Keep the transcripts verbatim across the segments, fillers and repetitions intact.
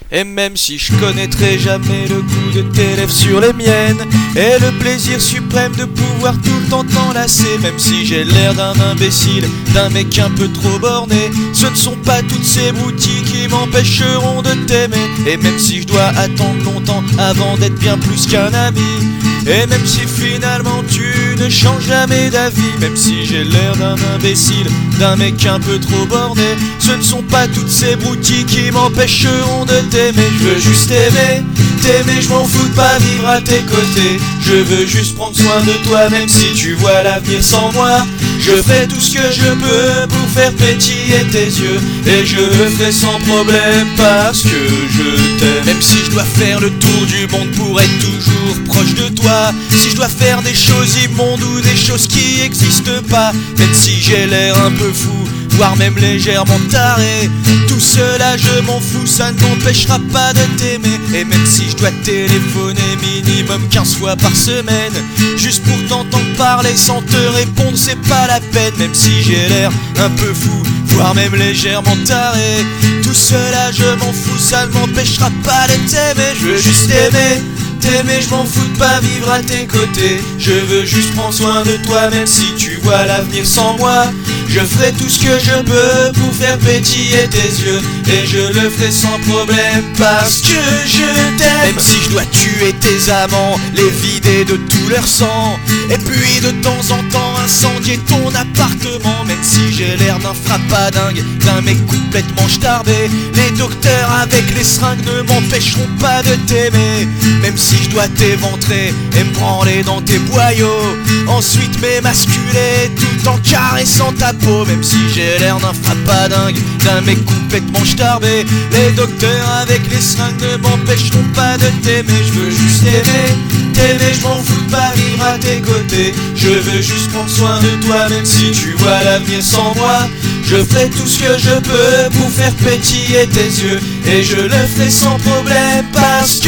Et même si je connaîtrai jamais le goût de tes lèvres sur les miennes, et le plaisir suprême de pouvoir tout le temps t'enlacer, même si j'ai l'air d'un imbécile, d'un mec un peu trop borné, ce ne sont pas toutes ces broutilles qui m'empêcheront de t'aimer. Et même si je dois attendre longtemps avant d'être bien plus qu'un ami, et même si finalement tu ne changes jamais d'avis, même si j'ai l'air d'un imbécile, d'un mec un peu trop borné, ce ne sont pas toutes ces broutilles qui m'empêcheront de t'aimer. Je veux juste t'aimer, t'aimer, je m'en fous de pas vivre à tes côtés. Je veux juste prendre soin de toi, même si tu vois l'avenir sans moi. Je ferai tout ce que je peux pour faire pétiller tes yeux, et je le ferai sans problème parce que je t'aime. Même si je dois faire le tour du monde pour être toujours proche de toi, si je dois faire des choses immondes ou des choses qui n'existent pas, même si j'ai l'air un peu fou, voire même légèrement taré, tout cela je m'en fous, ça ne m'empêchera pas de t'aimer. Et même si je dois téléphoner minimum quinze fois par semaine, juste pour t'entendre parler sans te répondre, c'est pas la peine. Même si j'ai l'air un peu fou, voire même légèrement taré, tout cela je m'en fous, ça ne m'empêchera pas de t'aimer. Je veux juste t'aimer, t'aimer, je m'en fous de pas vivre à tes côtés. Je veux juste prendre soin de toi, même si tu vois l'avenir sans moi. Je ferai tout ce que je peux pour faire pétiller tes yeux, et je le ferai sans problème parce que je t'aime. Même si je dois tuer tes amants, les vider de tout leur sang, et puis de temps en temps incendier ton appartement. Même si j'ai l'air d'un frappadingue, d'un mec complètement starbé, les docteurs avec les seringues ne m'empêcheront pas de t'aimer. Même si je dois t'éventrer et me branler dans tes boyaux, ensuite m'émasculer tout en caressant ta peau. Même si j'ai l'air d'un frappadingue, d'un mec complètement starbé, les docteurs avec les seringues ne m'empêcheront pas de t'aimer. Je veux juste t'aimer, t'aimer, je m'en fous de pas vivre à tes côtés. Je veux juste prendre soin de toi, même si tu vois l'avenir sans moi. Je ferai tout ce que je peux pour faire pétiller tes yeux, et je le ferai sans problème parce que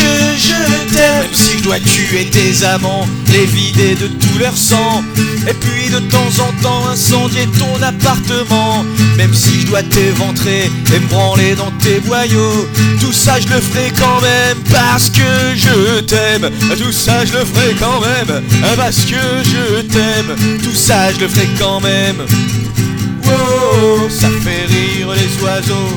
je t'aime. Même si je dois tuer tes amants, les vider de tout leur sang, et puis de temps en temps incendier ton appartement. Même si je dois t'éventrer et me branler dans tes boyaux, tout ça je le ferai quand même parce que je t'aime. Tout ça je le ferai quand même parce que je t'aime. Tout ça je le ferai quand même. Wow, ça fait rire les oiseaux.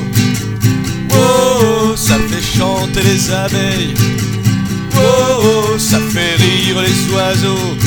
Wow, ça fait chanter les abeilles. Oh, ça fait rire les oiseaux.